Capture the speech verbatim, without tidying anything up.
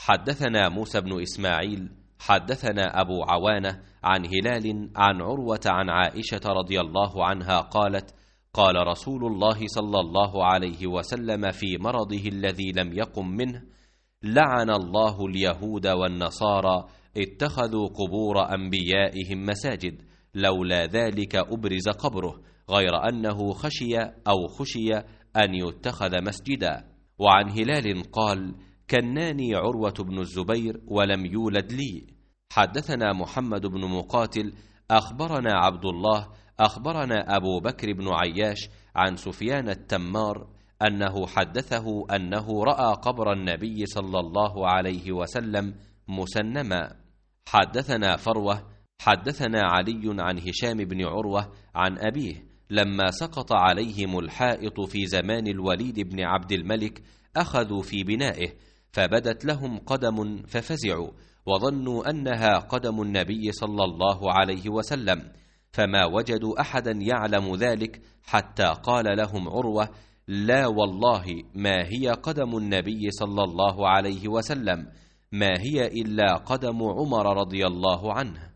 حدثنا موسى بن إسماعيل حدثنا أبو عوانة عن هلال عن عروة عن عائشة رضي الله عنها قالت: قال رسول الله صلى الله عليه وسلم في مرضه الذي لم يقم منه: لعن الله اليهود والنصارى اتخذوا قبور أنبيائهم مساجد، لولا ذلك أبرز قبره، غير أنه خشي أو خشي أن يتخذ مسجدا. وعن هلال قال: كناني عروة بن الزبير ولم يولد لي. حدثنا محمد بن مقاتل أخبرنا عبد الله أخبرنا أبو بكر بن عياش عن سفيان التمار أنه حدثه أنه رأى قبر النبي صلى الله عليه وسلم مسنما. حدثنا فروة حدثنا علي عن هشام بن عروة عن أبيه لما سقط عليهم الحائط في زمان الوليد بن عبد الملك أخذوا في بنائه، فبدت لهم قدم ففزعوا وظنوا أنها قدم النبي صلى الله عليه وسلم، فما وجدوا أحدا يعلم ذلك حتى قال لهم عروة: لا والله ما هي قدم النبي صلى الله عليه وسلم، ما هي إلا قدم عمر رضي الله عنه.